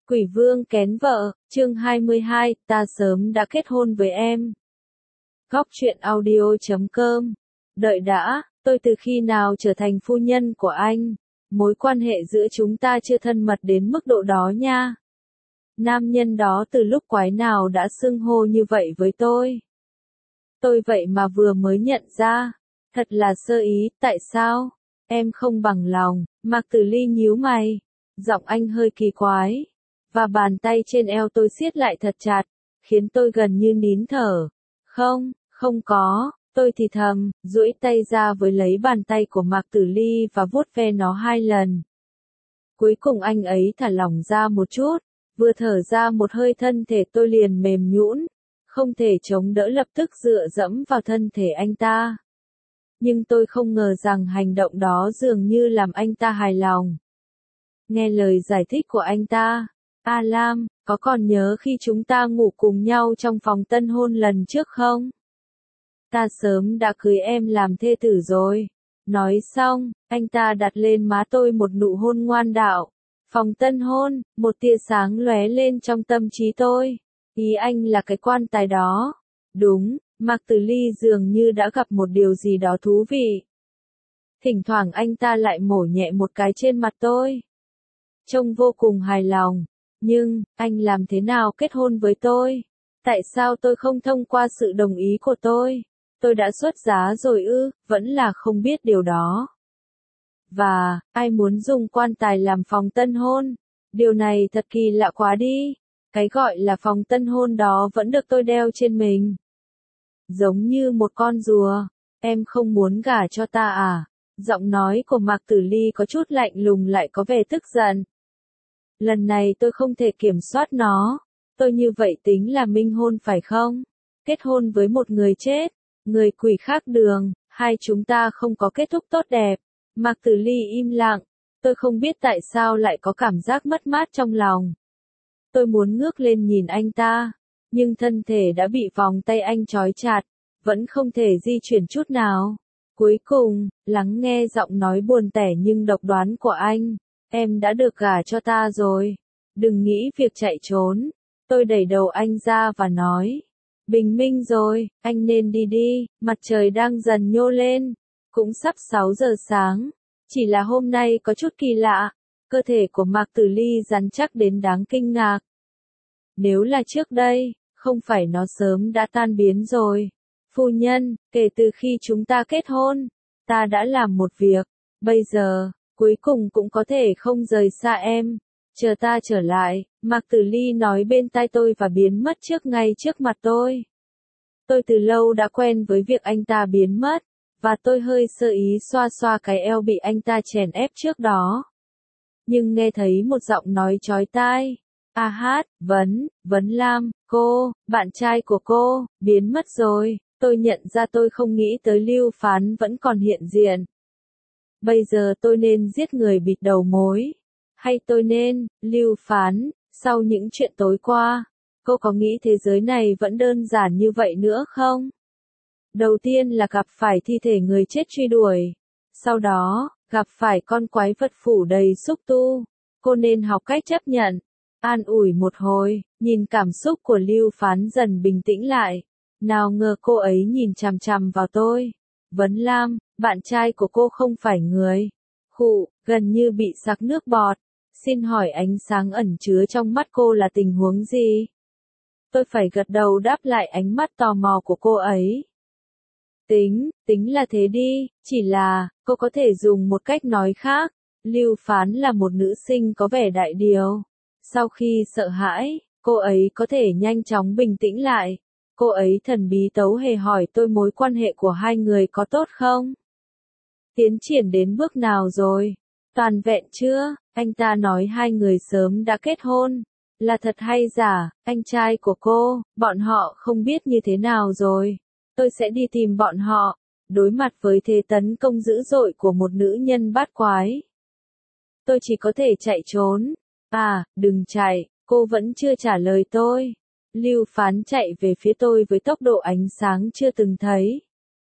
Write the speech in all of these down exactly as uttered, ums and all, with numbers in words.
Quỷ vương kén vợ, chương hai mươi hai, ta sớm đã kết hôn với em. Góc truyện audio chấm com. Đợi đã, tôi từ khi nào trở thành phu nhân của anh? Mối quan hệ giữa chúng ta chưa thân mật đến mức độ đó nha. Nam nhân đó từ lúc quái nào đã xưng hô như vậy với tôi? Tôi vậy mà vừa mới nhận ra. Thật là sơ ý, tại sao? Em không bằng lòng, Mạc Tử Ly nhíu mày. Giọng anh hơi kỳ quái. Và bàn tay trên eo tôi siết lại thật chặt, khiến tôi gần như nín thở. Không, không có, tôi thì thầm, duỗi tay ra với lấy bàn tay của Mạc Tử Ly và vuốt ve nó hai lần. Cuối cùng anh ấy thả lỏng ra một chút, vừa thở ra một hơi thân thể tôi liền mềm nhũn, không thể chống đỡ lập tức dựa dẫm vào thân thể anh ta. Nhưng tôi không ngờ rằng hành động đó dường như làm anh ta hài lòng. Nghe lời giải thích của anh ta. A Lam, có còn nhớ khi chúng ta ngủ cùng nhau trong phòng tân hôn lần trước không? Ta sớm đã cưới em làm thê tử rồi. Nói xong, anh ta đặt lên má tôi một nụ hôn ngoan đạo. Phòng tân hôn, một tia sáng lóe lên trong tâm trí tôi. Ý anh là cái quan tài đó. Đúng, Mạc Tử Ly dường như đã gặp một điều gì đó thú vị. Thỉnh thoảng anh ta lại mổ nhẹ một cái trên mặt tôi. Trông vô cùng hài lòng. Nhưng, anh làm thế nào kết hôn với tôi? Tại sao tôi không thông qua sự đồng ý của tôi? Tôi đã xuất giá rồi ư, vẫn là không biết điều đó. Và, ai muốn dùng quan tài làm phòng tân hôn? Điều này thật kỳ lạ quá đi. Cái gọi là phòng tân hôn đó vẫn được tôi đeo trên mình. Giống như một con rùa. Em không muốn gả cho ta à? Giọng nói của Mạc Tử Ly có chút lạnh lùng lại có vẻ tức giận. Lần này tôi không thể kiểm soát nó. Tôi như vậy tính là minh hôn phải không? Kết hôn với một người chết, người quỷ khác đường, hai chúng ta không có kết thúc tốt đẹp. Mạc Tử Ly im lặng. Tôi không biết tại sao lại có cảm giác mất mát trong lòng. Tôi muốn ngước lên nhìn anh ta, nhưng thân thể đã bị vòng tay anh trói chặt, vẫn không thể di chuyển chút nào. Cuối cùng, lắng nghe giọng nói buồn tẻ nhưng độc đoán của anh. Em đã được gả cho ta rồi. Đừng nghĩ việc chạy trốn. Tôi đẩy đầu anh ra và nói. Bình minh rồi, anh nên đi đi, mặt trời đang dần nhô lên. Cũng sắp sáu giờ sáng. Chỉ là hôm nay có chút kỳ lạ. Cơ thể của Mạc Tử Ly rắn chắc đến đáng kinh ngạc. Nếu là trước đây, không phải nó sớm đã tan biến rồi. Phu nhân, kể từ khi chúng ta kết hôn, ta đã làm một việc. Bây giờ, cuối cùng cũng có thể không rời xa em. Chờ ta trở lại, Mạc Tử Ly nói bên tai tôi và biến mất trước ngay trước mặt tôi. Tôi từ lâu đã quen với việc anh ta biến mất, và tôi hơi sơ ý xoa xoa cái eo bị anh ta chèn ép trước đó. Nhưng nghe thấy một giọng nói chói tai. A hát, Vấn, Vấn Lam, cô, bạn trai của cô, biến mất rồi. Tôi nhận ra tôi không nghĩ tới Lưu Phán vẫn còn hiện diện. Bây giờ tôi nên giết người bịt đầu mối. Hay tôi nên, Lưu Phán, sau những chuyện tối qua, cô có nghĩ thế giới này vẫn đơn giản như vậy nữa không? Đầu tiên là gặp phải thi thể người chết truy đuổi. Sau đó, gặp phải con quái vật phủ đầy xúc tu. Cô nên học cách chấp nhận. An ủi một hồi, nhìn cảm xúc của Lưu Phán dần bình tĩnh lại. Nào ngờ cô ấy nhìn chằm chằm vào tôi. Vấn Lam, bạn trai của cô không phải người. Khụ, gần như bị sặc nước bọt. Xin hỏi ánh sáng ẩn chứa trong mắt cô là tình huống gì? Tôi phải gật đầu đáp lại ánh mắt tò mò của cô ấy. Tính, tính là thế đi, chỉ là, cô có thể dùng một cách nói khác. Lưu Phán là một nữ sinh có vẻ đại điều. Sau khi sợ hãi, cô ấy có thể nhanh chóng bình tĩnh lại. Cô ấy thần bí tấu hề hỏi tôi mối quan hệ của hai người có tốt không? Tiến triển đến bước nào rồi? Toàn vẹn chưa? Anh ta nói hai người sớm đã kết hôn. Là thật hay giả? Anh trai của cô, bọn họ không biết như thế nào rồi. Tôi sẽ đi tìm bọn họ. Đối mặt với thế tấn công dữ dội của một nữ nhân bát quái. Tôi chỉ có thể chạy trốn. À, đừng chạy, cô vẫn chưa trả lời tôi. Lưu Phán chạy về phía tôi với tốc độ ánh sáng chưa từng thấy.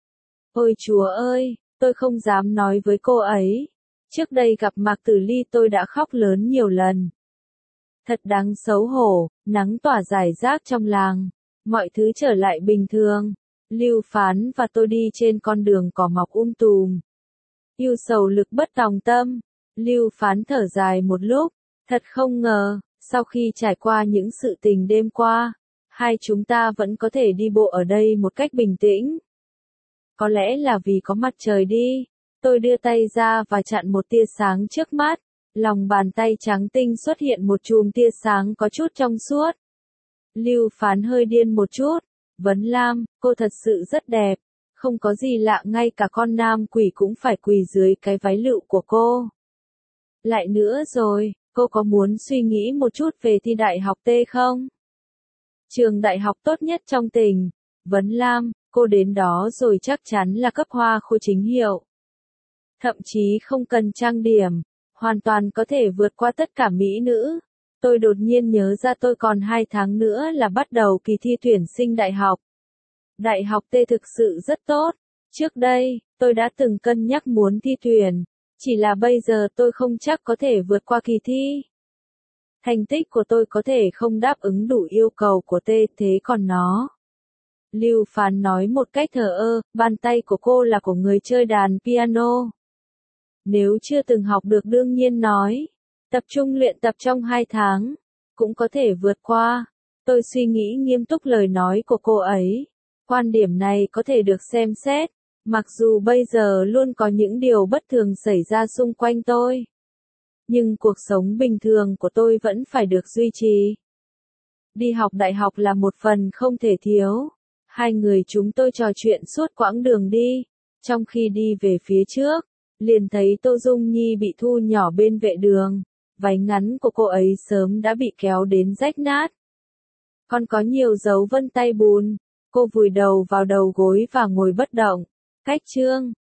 Ôi Chúa ơi, tôi không dám nói với cô ấy. Trước đây gặp Mạc Tử Ly tôi đã khóc lớn nhiều lần. Thật đáng xấu hổ, nắng tỏa rải rác trong làng. Mọi thứ trở lại bình thường. Lưu Phán và tôi đi trên con đường cỏ mọc um tùm. Yêu sầu lực bất tòng tâm. Lưu Phán thở dài một lúc. Thật không ngờ, sau khi trải qua những sự tình đêm qua, hai chúng ta vẫn có thể đi bộ ở đây một cách bình tĩnh. Có lẽ là vì có mặt trời đi. Tôi đưa tay ra và chặn một tia sáng trước mắt. Lòng bàn tay trắng tinh xuất hiện một chùm tia sáng có chút trong suốt. Lưu Phán hơi điên một chút. Vấn Lam, cô thật sự rất đẹp. Không có gì lạ, ngay cả con nam quỷ cũng phải quỳ dưới cái váy lựu của cô. Lại nữa rồi, cô có muốn suy nghĩ một chút về thi đại học T không? Trường đại học tốt nhất trong tỉnh. Vấn Lam, cô đến đó rồi chắc chắn là cấp hoa khôi chính hiệu. Thậm chí không cần trang điểm, hoàn toàn có thể vượt qua tất cả mỹ nữ. Tôi đột nhiên nhớ ra tôi còn hai tháng nữa là bắt đầu kỳ thi tuyển sinh đại học. Đại học T thực sự rất tốt. Trước đây, tôi đã từng cân nhắc muốn thi tuyển. Chỉ là bây giờ tôi không chắc có thể vượt qua kỳ thi. Thành tích của tôi có thể không đáp ứng đủ yêu cầu của T, thế còn nó. Lưu Phán nói một cách thờ ơ, bàn tay của cô là của người chơi đàn piano. Nếu chưa từng học được đương nhiên nói. Tập trung luyện tập trong hai tháng. Cũng có thể vượt qua. Tôi suy nghĩ nghiêm túc lời nói của cô ấy. Quan điểm này có thể được xem xét. Mặc dù bây giờ luôn có những điều bất thường xảy ra xung quanh tôi. Nhưng cuộc sống bình thường của tôi vẫn phải được duy trì. Đi học đại học là một phần không thể thiếu. Hai người chúng tôi trò chuyện suốt quãng đường đi. Trong khi đi về phía trước, liền thấy Tô Dung Nhi bị thu nhỏ bên vệ đường. Váy ngắn của cô ấy sớm đã bị kéo đến rách nát. Còn có nhiều dấu vân tay bùn. Cô vùi đầu vào đầu gối và ngồi bất động. Cách chương